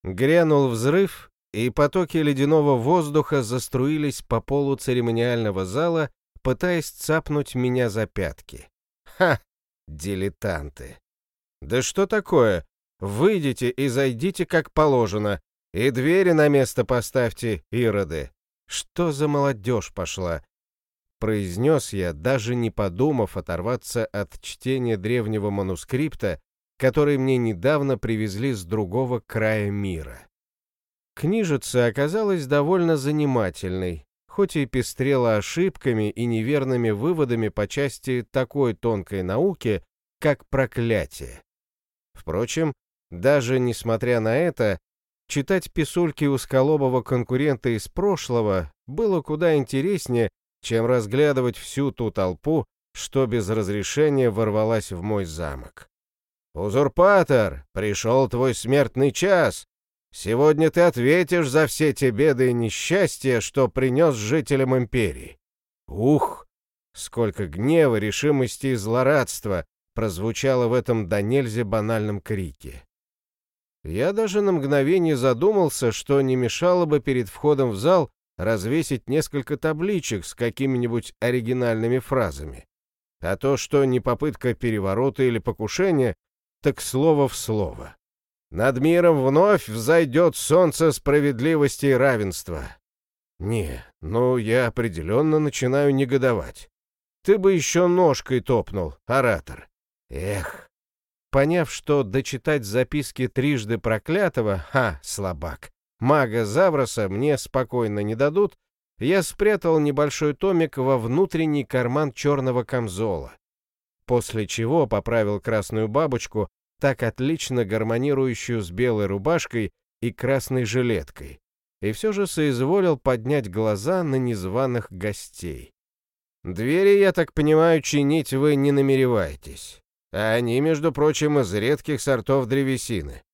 Грянул взрыв, и потоки ледяного воздуха заструились по полу церемониального зала, пытаясь цапнуть меня за пятки. Ха! Дилетанты! Да что такое? Выйдите и зайдите как положено, и двери на место поставьте, ироды. Что за молодежь пошла? Произнес я, даже не подумав оторваться от чтения древнего манускрипта, который мне недавно привезли с другого края мира. Книжица оказалась довольно занимательной, хоть и пестрела ошибками и неверными выводами по части такой тонкой науки, как проклятие. Впрочем, даже несмотря на это, читать писульки узколобого конкурента из прошлого было куда интереснее, чем разглядывать всю ту толпу, что без разрешения ворвалась в мой замок. «Узурпатор, пришел твой смертный час! Сегодня ты ответишь за все те беды и несчастья, что принес жителям империи!» Ух! Сколько гнева, решимости и злорадства прозвучало в этом до нельзя банальном крике. Я даже на мгновение задумался, что не мешало бы перед входом в зал развесить несколько табличек с какими-нибудь оригинальными фразами. А то, что не попытка переворота или покушения, так слово в слово. «Над миром вновь взойдет солнце справедливости и равенства». Не, ну я определенно начинаю негодовать. Ты бы еще ножкой топнул, оратор. Эх. Поняв, что дочитать записки трижды проклятого, слабак, мага Завроса мне спокойно не дадут, я спрятал небольшой томик во внутренний карман черного камзола, после чего поправил красную бабочку, так отлично гармонирующую с белой рубашкой и красной жилеткой, и все же соизволил поднять глаза на незваных гостей. «Двери, я так понимаю, чинить вы не намереваетесь, а они, между прочим, из редких сортов древесины».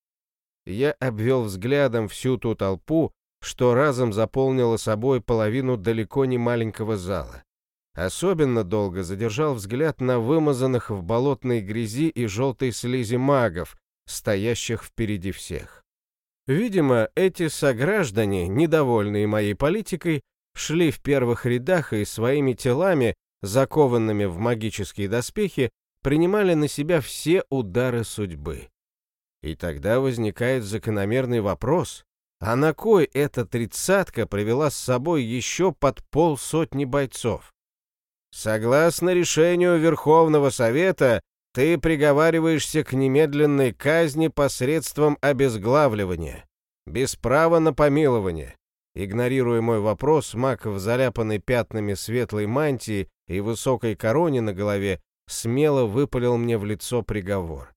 Я обвел взглядом всю ту толпу, что разом заполнила собой половину далеко не маленького зала. Особенно долго задержал взгляд на вымазанных в болотной грязи и желтой слизи магов, стоящих впереди всех. Видимо, эти сограждане, недовольные моей политикой, шли в первых рядах и своими телами, закованными в магические доспехи, принимали на себя все удары судьбы. И тогда возникает закономерный вопрос, а на кой эта тридцатка привела с собой еще под 50 бойцов? Согласно решению Верховного Совета, ты приговариваешься к немедленной казни посредством обезглавливания, без права на помилование. Игнорируя мой вопрос, маг в заляпанной пятнами светлой мантии и высокой короне на голове смело выпалил мне в лицо приговор.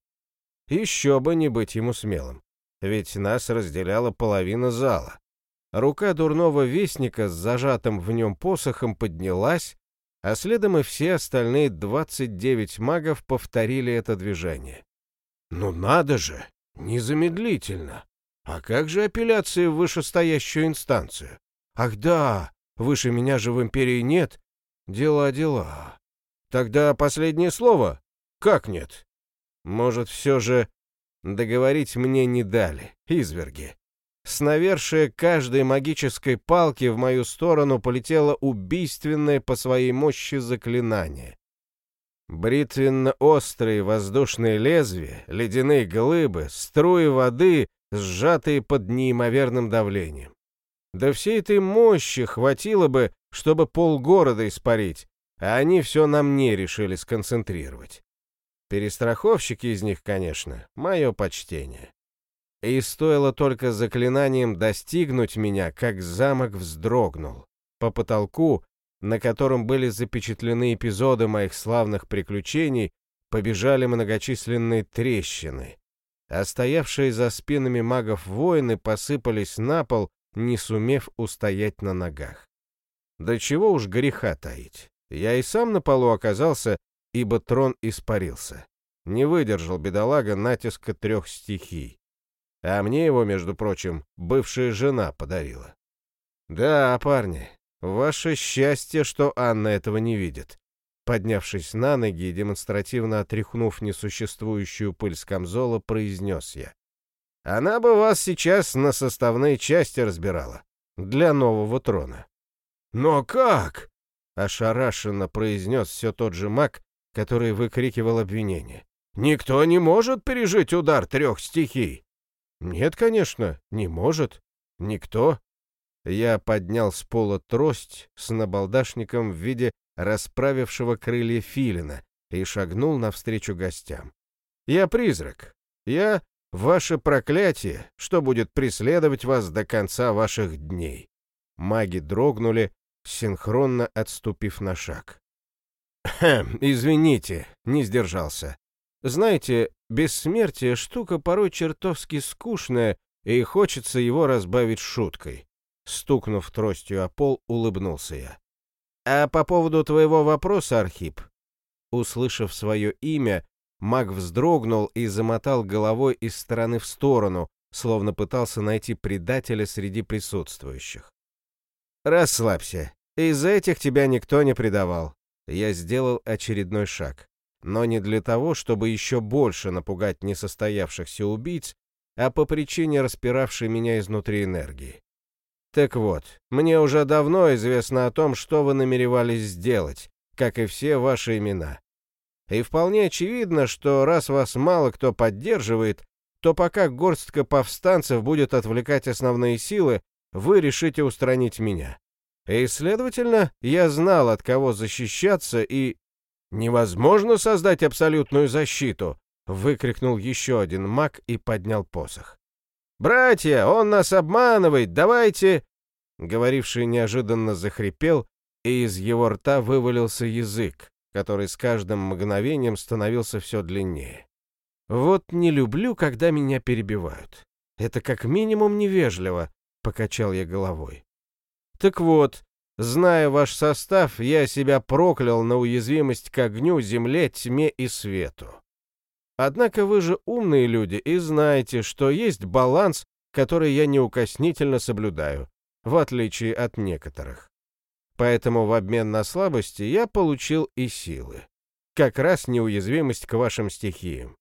Еще бы не быть ему смелым, ведь нас разделяла половина зала. Рука дурного вестника с зажатым в нем посохом поднялась, а следом и все остальные 29 магов повторили это движение. Ну надо же, незамедлительно. А как же апелляция в вышестоящую инстанцию? Ах да, выше меня же в империи нет. Дела. Тогда последнее слово? Как нет? Может, все же договорить мне не дали, изверги. С навершия каждой магической палки в мою сторону полетело убийственное по своей мощи заклинание. Бритвенно-острые воздушные лезвия, ледяные глыбы, струи воды, сжатые под неимоверным давлением. Да всей этой мощи хватило бы, чтобы полгорода испарить, а они все на мне решили сконцентрировать. Перестраховщики из них, конечно, мое почтение. И стоило только заклинанием достигнуть меня, как замок вздрогнул. По потолку, на котором были запечатлены эпизоды моих славных приключений, побежали многочисленные трещины, а стоявшие за спинами магов воины посыпались на пол, не сумев устоять на ногах. Да чего уж греха таить. Я и сам на полу оказался, ибо трон испарился. Не выдержал бедолага натиска 3 стихий. А мне его, между прочим, бывшая жена подарила. Да, парни, ваше счастье, что Анна этого не видит. Поднявшись на ноги и демонстративно отряхнув несуществующую пыль с камзола, произнес я. Она бы вас сейчас на составные части разбирала. Для нового трона». «Но как?» — ошарашенно произнес все тот же маг, который выкрикивал обвинение. «Никто не может пережить удар 3 стихий». «Нет, конечно, не может. Никто». Я поднял с пола трость с набалдашником в виде расправившего крылья филина и шагнул навстречу гостям. «Я призрак. Я ваше проклятие, что будет преследовать вас до конца ваших дней». Маги дрогнули, синхронно отступив на шаг. «Извините, не сдержался. Знаете, бессмертие — штука порой чертовски скучная, и хочется его разбавить шуткой». Стукнув тростью о пол, улыбнулся я. «А по поводу твоего вопроса, Архип?» Услышав свое имя, маг вздрогнул и замотал головой из стороны в сторону, словно пытался найти предателя среди присутствующих. «Расслабься. Из этих тебя никто не предавал». Я сделал очередной шаг. Но не для того, чтобы еще больше напугать несостоявшихся убийц, а по причине распиравшей меня изнутри энергии. Так вот, мне уже давно известно о том, что вы намеревались сделать, как и все ваши имена. И вполне очевидно, что раз вас мало кто поддерживает, то пока горстка повстанцев будет отвлекать основные силы, вы решите устранить меня. И, следовательно, я знал, от кого защищаться, и... «Невозможно создать абсолютную защиту!» — выкрикнул еще один маг и поднял посох. «Братья, он нас обманывает, давайте...» Говоривший неожиданно захрипел, и из его рта вывалился язык, который с каждым мгновением становился все длиннее. «Вот не люблю, когда меня перебивают. Это как минимум невежливо», — покачал я головой. «Так вот, зная ваш состав, я себя проклял на уязвимость к огню, земле, тьме и свету. Однако вы же умные люди и знаете, что есть баланс, который я неукоснительно соблюдаю, в отличие от некоторых. Поэтому в обмен на слабости я получил и силы. Как раз неуязвимость к вашим стихиям».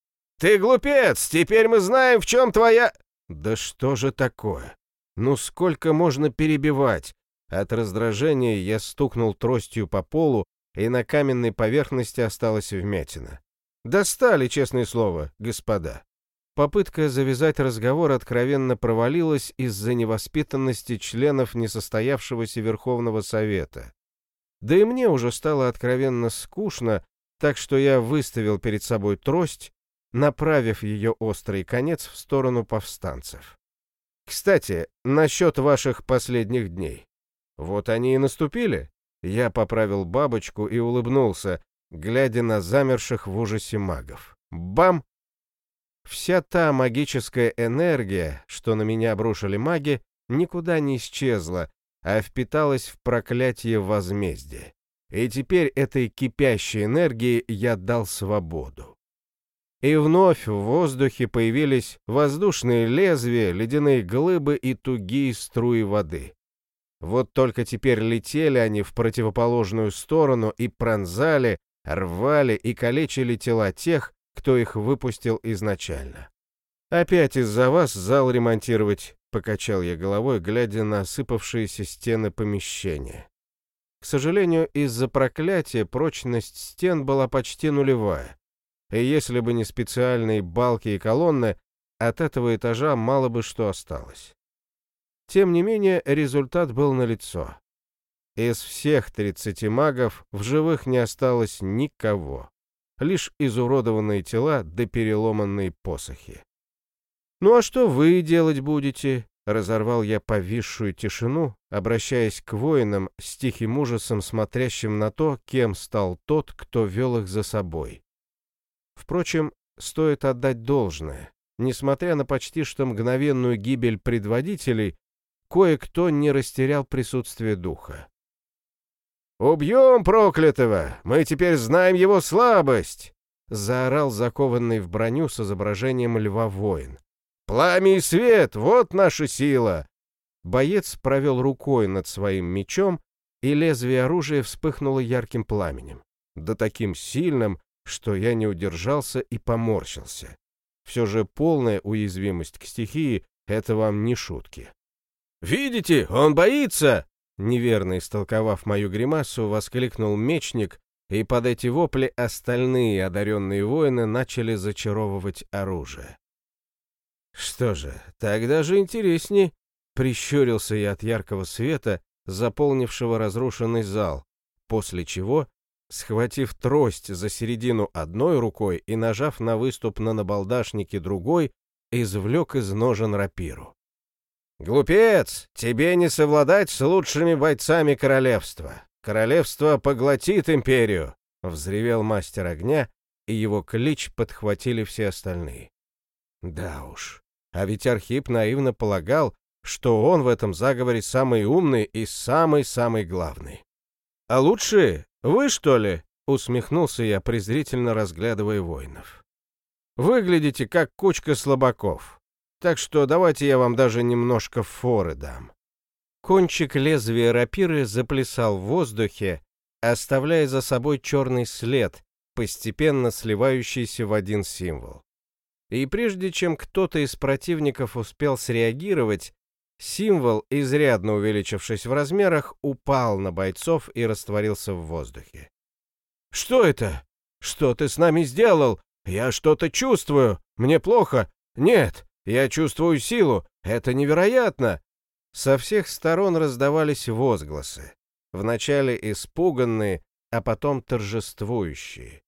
«Ты глупец! Теперь мы знаем, в чем твоя...» «Да что же такое? Ну сколько можно перебивать?» От раздражения я стукнул тростью по полу, и на каменной поверхности осталась вмятина. «Достали, честное слово, господа». Попытка завязать разговор откровенно провалилась из-за невоспитанности членов несостоявшегося Верховного Совета. Да и мне уже стало откровенно скучно, так что я выставил перед собой трость, направив ее острый конец в сторону повстанцев. «Кстати, насчет ваших последних дней. Вот они и наступили». Я поправил бабочку и улыбнулся, глядя на замерших в ужасе магов. Бам! Вся та магическая энергия, что на меня обрушили маги, никуда не исчезла, а впиталась в проклятие возмездия. И теперь этой кипящей энергии я дал свободу. И вновь в воздухе появились воздушные лезвия, ледяные глыбы и тугие струи воды. Вот только теперь летели они в противоположную сторону и пронзали, рвали и калечили тела тех, кто их выпустил изначально. «Опять из-за вас зал ремонтировать», — покачал я головой, глядя на осыпавшиеся стены помещения. К сожалению, из-за проклятия прочность стен была почти нулевая, и если бы не специальные балки и колонны, от этого этажа мало бы что осталось. Тем не менее, результат был налицо. Из всех 30 магов в живых не осталось никого. Лишь изуродованные тела да переломанные посохи. «Ну а что вы делать будете?» — разорвал я повисшую тишину, обращаясь к воинам с тихим ужасом, смотрящим на то, кем стал тот, кто вел их за собой. Впрочем, стоит отдать должное. Несмотря на почти что мгновенную гибель предводителей, кое-кто не растерял присутствие духа. «Убьем проклятого! Мы теперь знаем его слабость!» — заорал закованный в броню с изображением льва воин. «Пламя и свет — вот наша сила!» Боец провел рукой над своим мечом, и лезвие оружия вспыхнуло ярким пламенем, да таким сильным, что я не удержался и поморщился. Все же полная уязвимость к стихии — это вам не шутки. «Видите, он боится!» Неверно истолковав мою гримасу, воскликнул мечник, и под эти вопли остальные одаренные воины начали зачаровывать оружие. «Что же, так даже интересней!» — прищурился я от яркого света, заполнившего разрушенный зал, после чего, схватив трость за середину одной рукой и нажав на выступ на набалдашнике другой, извлек из ножен рапиру. «Глупец! Тебе не совладать с лучшими бойцами королевства! Королевство поглотит империю!» — взревел мастер огня, и его клич подхватили все остальные. Да уж, а ведь Архип наивно полагал, что он в этом заговоре самый умный и самый-самый главный. «А лучше вы, что ли?» — усмехнулся я, презрительно разглядывая воинов. «Выглядите как кучка слабаков, так что давайте я вам даже немножко форы дам». Кончик лезвия рапиры заплясал в воздухе, оставляя за собой черный след, постепенно сливающийся в один символ. И прежде чем кто-то из противников успел среагировать, символ, изрядно увеличившись в размерах, упал на бойцов и растворился в воздухе. «Что это? Что ты с нами сделал? Я что-то чувствую. Мне плохо. Нет, я чувствую силу. Это невероятно!» Со всех сторон раздавались возгласы. Вначале испуганные, а потом торжествующие.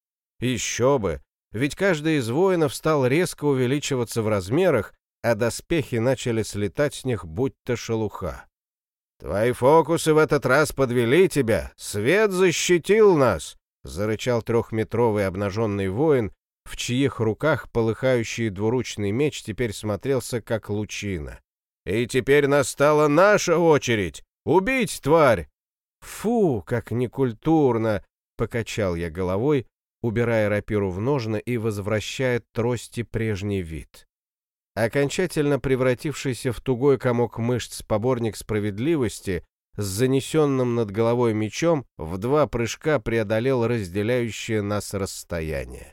Еще бы! Ведь каждый из воинов стал резко увеличиваться в размерах, а доспехи начали слетать с них будто шелуха. «Твои фокусы в этот раз подвели тебя! Свет защитил нас!» — зарычал трехметровый обнаженный воин, в чьих руках полыхающий двуручный меч теперь смотрелся как лучина. «И теперь настала наша очередь! Убить, тварь!» «Фу, как некультурно!» — покачал я головой, убирая рапиру в ножны и возвращая трости прежний вид. Окончательно превратившийся в тугой комок мышц поборник справедливости с занесенным над головой мечом в 2 прыжка преодолел разделяющее нас расстояние.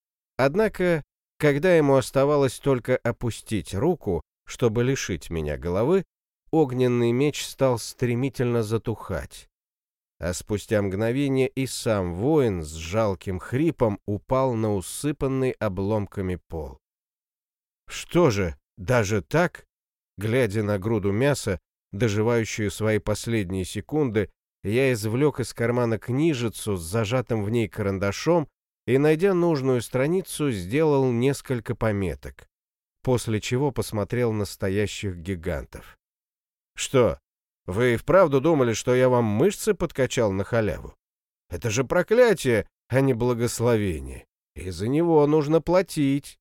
Однако, когда ему оставалось только опустить руку, чтобы лишить меня головы, огненный меч стал стремительно затухать. А спустя мгновение и сам воин с жалким хрипом упал на усыпанный обломками пол. «Что же, даже так?» Глядя на груду мяса, доживающую свои последние секунды, я извлек из кармана книжицу с зажатым в ней карандашом и, найдя нужную страницу, сделал несколько пометок, после чего посмотрел на стоящих гигантов. «Что, вы и вправду думали, что я вам мышцы подкачал на халяву? Это же проклятие, а не благословение, и за него нужно платить».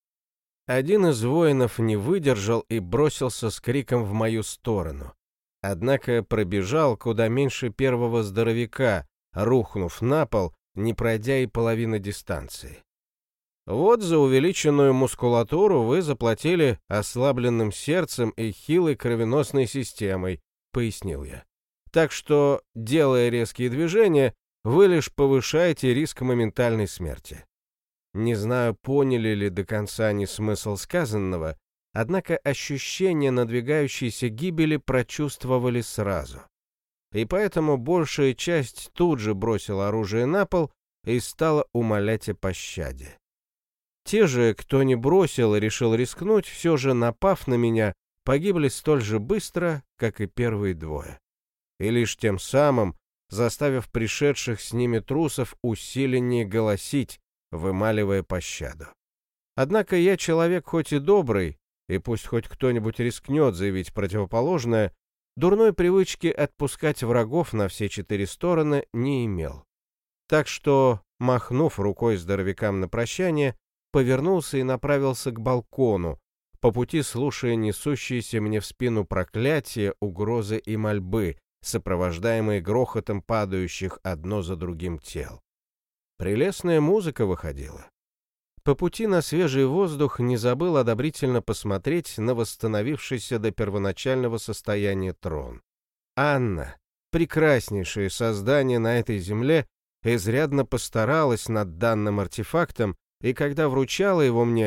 Один из воинов не выдержал и бросился с криком в мою сторону. Однако пробежал куда меньше первого здоровяка, рухнув на пол, не пройдя и половины дистанции. «Вот за увеличенную мускулатуру вы заплатили ослабленным сердцем и хилой кровеносной системой», — пояснил я. «Так что, делая резкие движения, вы лишь повышаете риск моментальной смерти». Не знаю, поняли ли до конца они смысл сказанного, однако ощущение надвигающейся гибели прочувствовали сразу. И поэтому большая часть тут же бросила оружие на пол и стала умолять о пощаде. Те же, кто не бросил и решил рискнуть, все же напав на меня, погибли столь же быстро, как и первые 2. И лишь тем самым заставив пришедших с ними трусов усиленнее голосить, вымаливая пощаду. Однако я человек хоть и добрый, и пусть хоть кто-нибудь рискнет заявить противоположное, дурной привычки отпускать врагов на все 4 стороны не имел. Так что, махнув рукой здоровякам на прощание, повернулся и направился к балкону, по пути слушая несущиеся мне в спину проклятия, угрозы и мольбы, сопровождаемые грохотом падающих одно за другим тел. Прелестная музыка выходила. По пути на свежий воздух не забыл одобрительно посмотреть на восстановившийся до первоначального состояния трон. Анна, прекраснейшее создание на этой земле, изрядно постаралась над данным артефактом, и когда вручала его мне,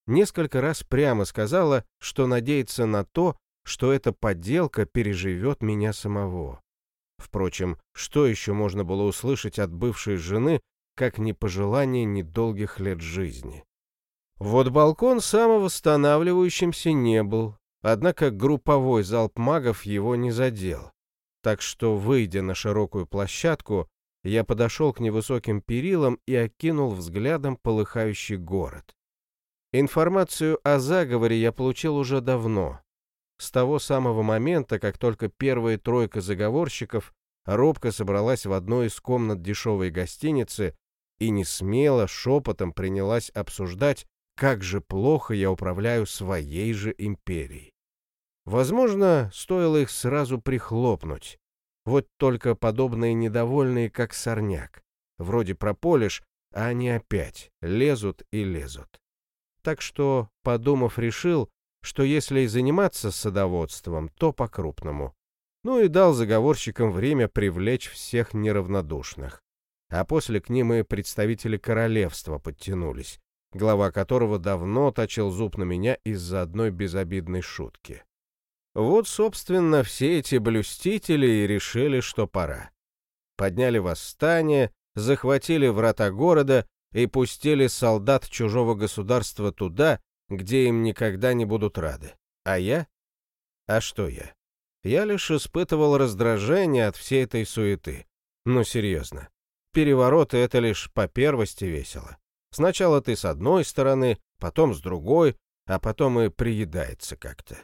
несколько раз прямо сказала, что надеется на то, что эта подделка переживет меня самого. Впрочем, что еще можно было услышать от бывшей жены, как не пожелание недолгих лет жизни? Вот балкон самовосстанавливающимся не был, однако групповой залп магов его не задел. Так что, выйдя на широкую площадку, я подошел к невысоким перилам и окинул взглядом полыхающий город. Информацию о заговоре я получил уже давно, с того самого момента, как только первая тройка заговорщиков робко собралась в одной из комнат дешевой гостиницы и несмело шепотом принялась обсуждать, как же плохо я управляю своей же империей. Возможно, стоило их сразу прихлопнуть. Вот только подобные недовольные, как сорняк. Вроде прополишь, а они опять лезут и лезут. Так что, подумав, решил, что если и заниматься садоводством, то по-крупному. Ну и дал заговорщикам время привлечь всех неравнодушных. А после к ним и представители королевства подтянулись, глава которого давно точил зуб на меня из-за одной безобидной шутки. Вот, собственно, все эти блюстители и решили, что пора. Подняли восстание, захватили врата города и пустили солдат чужого государства туда, где им никогда не будут рады. А я? А что я? Я лишь испытывал раздражение от всей этой суеты. Ну, серьезно. Перевороты — это лишь по первости весело. Сначала ты с одной стороны, потом с другой, а потом и приедается как-то.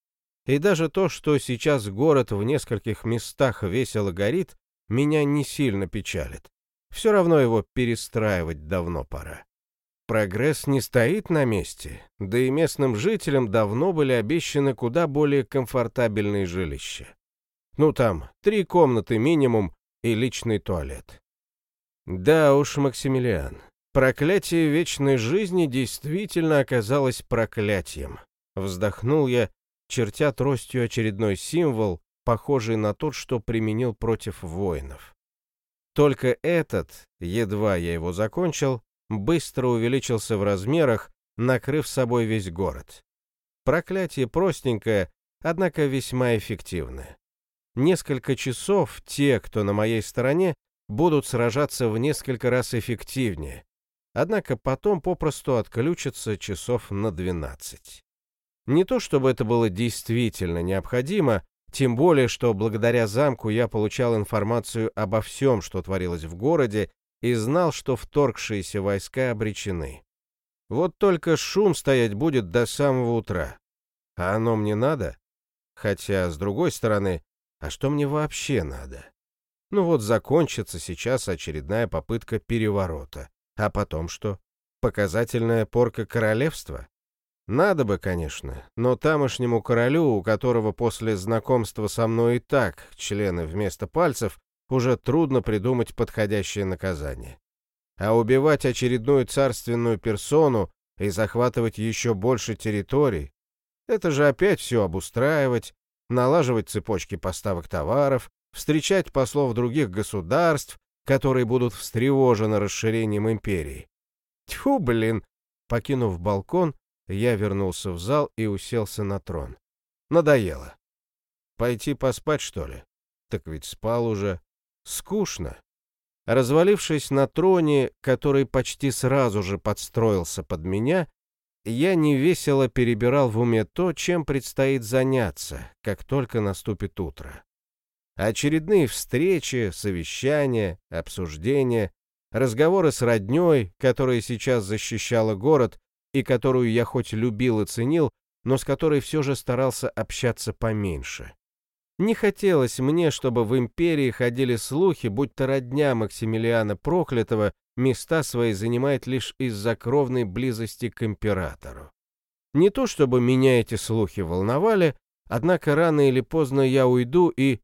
И даже то, что сейчас город в нескольких местах весело горит, меня не сильно печалит. Все равно его перестраивать давно пора. Прогресс не стоит на месте, да и местным жителям давно были обещаны куда более комфортабельные жилища. Ну там, 3 комнаты минимум и личный туалет. Да уж, Максимилиан, проклятие вечной жизни действительно оказалось проклятием. Вздохнул я, чертя тростью очередной символ, похожий на тот, что применил против воинов. Только этот, едва я его закончил, быстро увеличился в размерах, накрыв собой весь город. Проклятие простенькое, однако весьма эффективное. Несколько часов те, кто на моей стороне, будут сражаться в несколько раз эффективнее, однако потом попросту отключатся часов на 12. Не то чтобы это было действительно необходимо, тем более, что благодаря замку я получал информацию обо всем, что творилось в городе, и знал, что вторгшиеся войска обречены. Вот только шум стоять будет до самого утра. А оно мне надо? Хотя, с другой стороны, а что мне вообще надо? Ну вот закончится сейчас очередная попытка переворота. А потом что? Показательная порка королевства? Надо бы, конечно, но тамошнему королю, у которого после знакомства со мной и так члены вместо пальцев, уже трудно придумать подходящее наказание. А убивать очередную царственную персону и захватывать еще больше территорий — это же опять все обустраивать, налаживать цепочки поставок товаров, встречать послов других государств, которые будут встревожены расширением империи. Тьфу, блин! Покинув балкон, я вернулся в зал и уселся на трон. Надоело. Пойти поспать, что ли? Так ведь спал уже. Скучно. Развалившись на троне, который почти сразу же подстроился под меня, я невесело перебирал в уме то, чем предстоит заняться, как только наступит утро. Очередные встречи, совещания, обсуждения, разговоры с роднёй, которая сейчас защищала город и которую я хоть любил и ценил, но с которой все же старался общаться поменьше. Не хотелось мне, чтобы в империи ходили слухи, будто родня Максимилиана Проклятого места свои занимает лишь из-за кровной близости к императору. Не то чтобы меня эти слухи волновали, однако рано или поздно я уйду и...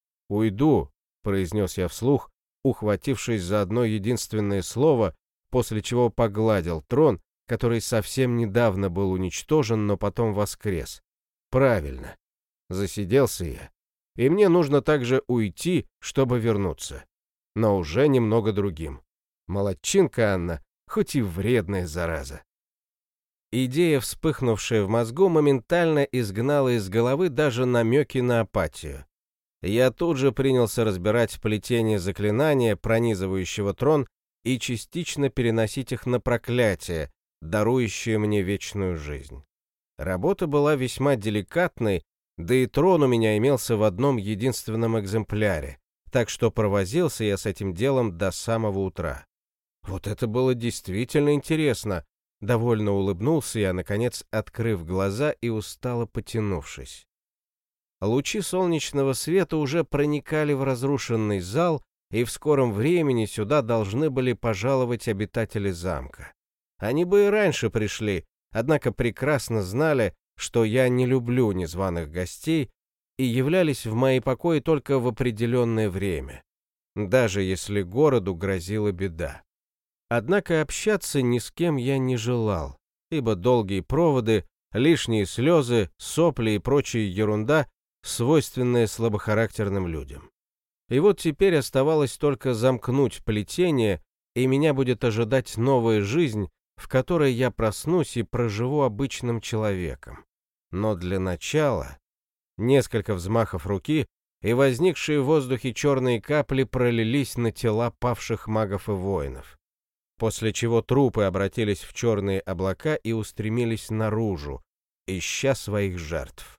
«Уйду», — произнес я вслух, ухватившись за одно единственное слово, после чего погладил трон, который совсем недавно был уничтожен, но потом воскрес. Правильно. Засиделся я. И мне нужно также уйти, чтобы вернуться. Но уже немного другим. Молодчинка Анна, хоть и вредная зараза. Идея, вспыхнувшая в мозгу, моментально изгнала из головы даже намеки на апатию. Я тут же принялся разбирать плетение заклинания, пронизывающего трон, и частично переносить их на проклятие, дарующее мне вечную жизнь. Работа была весьма деликатной, да и трон у меня имелся в одном единственном экземпляре, так что провозился я с этим делом до самого утра. Вот это было действительно интересно. Довольно улыбнулся я, наконец, открыв глаза и устало потянувшись. Лучи солнечного света уже проникали в разрушенный зал, и в скором времени сюда должны были пожаловать обитатели замка. Они бы и раньше пришли, однако прекрасно знали, что я не люблю незваных гостей, и являлись в мои покои только в определенное время, даже если городу грозила беда. Однако общаться ни с кем я не желал, ибо долгие проводы, лишние слезы, сопли и прочая ерунда, свойственная слабохарактерным людям. И вот теперь оставалось только замкнуть плетение, и меня будет ожидать новая жизнь, в которой я проснусь и проживу обычным человеком. Но для начала несколько взмахов руки, и возникшие в воздухе черные капли пролились на тела павших магов и воинов, после чего трупы обратились в черные облака и устремились наружу, ища своих жертв.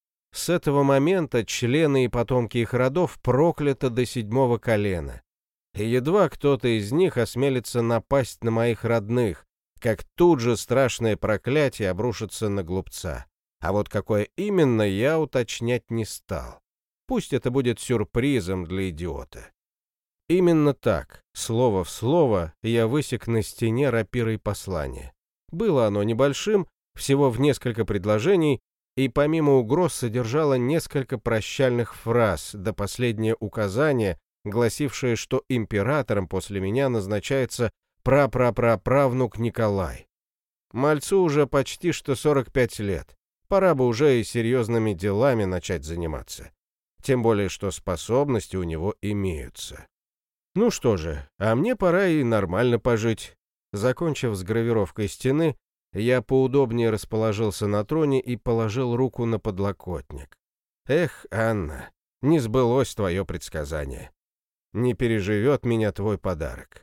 С этого момента члены и потомки их родов прокляты до 7-го колена, и едва кто-то из них осмелится напасть на моих родных, как тут же страшное проклятие обрушится на глупца. А вот какое именно, я уточнять не стал. Пусть это будет сюрпризом для идиота. Именно так, слово в слово, я высек на стене рапирой послание. Было оно небольшим, всего в несколько предложений, и помимо угроз содержало несколько прощальных фраз, да последнее указание, гласившее, что императором после меня назначается прапраправнук Николай. Мальцу уже почти что 45 лет, пора бы уже и серьезными делами начать заниматься. Тем более, что способности у него имеются. Ну что же, а мне пора и нормально пожить. Закончив с гравировкой стены, я поудобнее расположился на троне и положил руку на подлокотник. Эх, Анна, не сбылось твое предсказание. Не переживет меня твой подарок.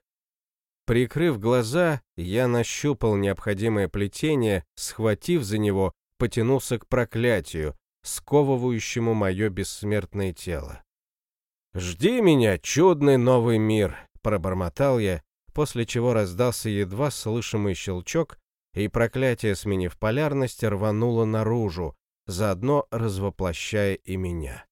Прикрыв глаза, я нащупал необходимое плетение, схватив за него, потянулся к проклятию, сковывающему мое бессмертное тело. «Жди меня, чудный новый мир!» — пробормотал я, после чего раздался едва слышимый щелчок, и проклятие, сменив полярность, рвануло наружу, заодно развоплощая и меня.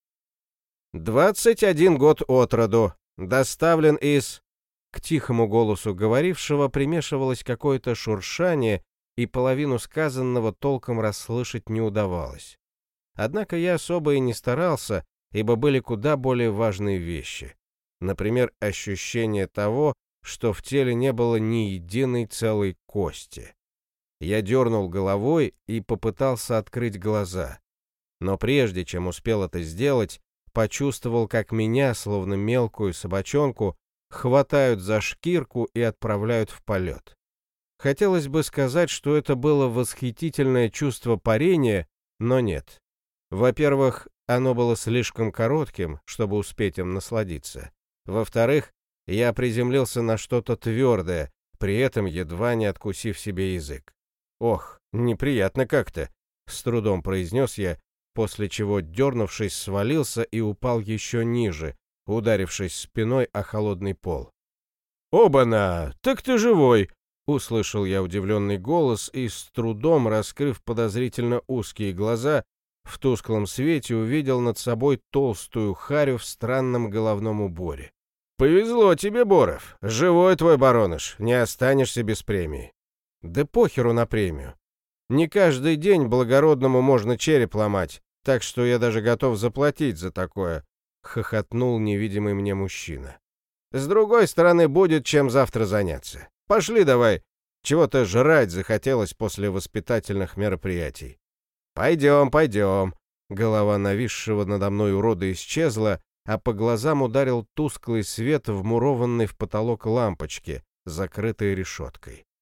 21 год от роду, доставлен из... К тихому голосу говорившего примешивалось какое-то шуршание, и половину сказанного толком расслышать не удавалось. Однако я особо и не старался, ибо были куда более важные вещи. Например, ощущение того, что в теле не было ни единой целой кости. Я дернул головой и попытался открыть глаза. Но прежде чем успел это сделать, почувствовал, как меня, словно мелкую собачонку, хватают за шкирку и отправляют в полет. Хотелось бы сказать, что это было восхитительное чувство парения, но нет. Во-первых, оно было слишком коротким, чтобы успеть им насладиться. Во-вторых, я приземлился на что-то твердое, при этом едва не откусив себе язык. «Ох, неприятно как-то», — с трудом произнес я, после чего, дернувшись, свалился и упал еще ниже, ударившись спиной о холодный пол. «Оба-на! Так ты живой!» — услышал я удивленный голос и, с трудом раскрыв подозрительно узкие глаза, в тусклом свете увидел над собой толстую харю в странном головном уборе. «Повезло тебе, Боров! Живой твой бароныш, не останешься без премии!» «Да похеру на премию! Не каждый день благородному можно череп ломать, так что я даже готов заплатить за такое!» — хохотнул невидимый мне мужчина. «С другой стороны, будет чем завтра заняться. Пошли давай, чего-то жрать захотелось после воспитательных мероприятий». «Пойдем, пойдем». Голова нависшего надо мной урода исчезла, а по глазам ударил тусклый свет, вмурованный в потолок лампочки, закрытой решеткой.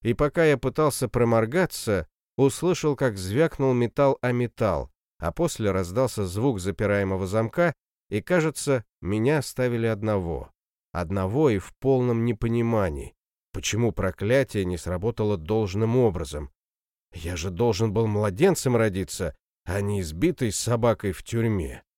и пока я пытался проморгаться, услышал, как звякнул металл о металл, а после раздался звук запираемого замка, и, кажется, меня оставили одного. Одного и в полном непонимании, почему проклятие не сработало должным образом. Я же должен был младенцем родиться, а не избитой собакой в тюрьме.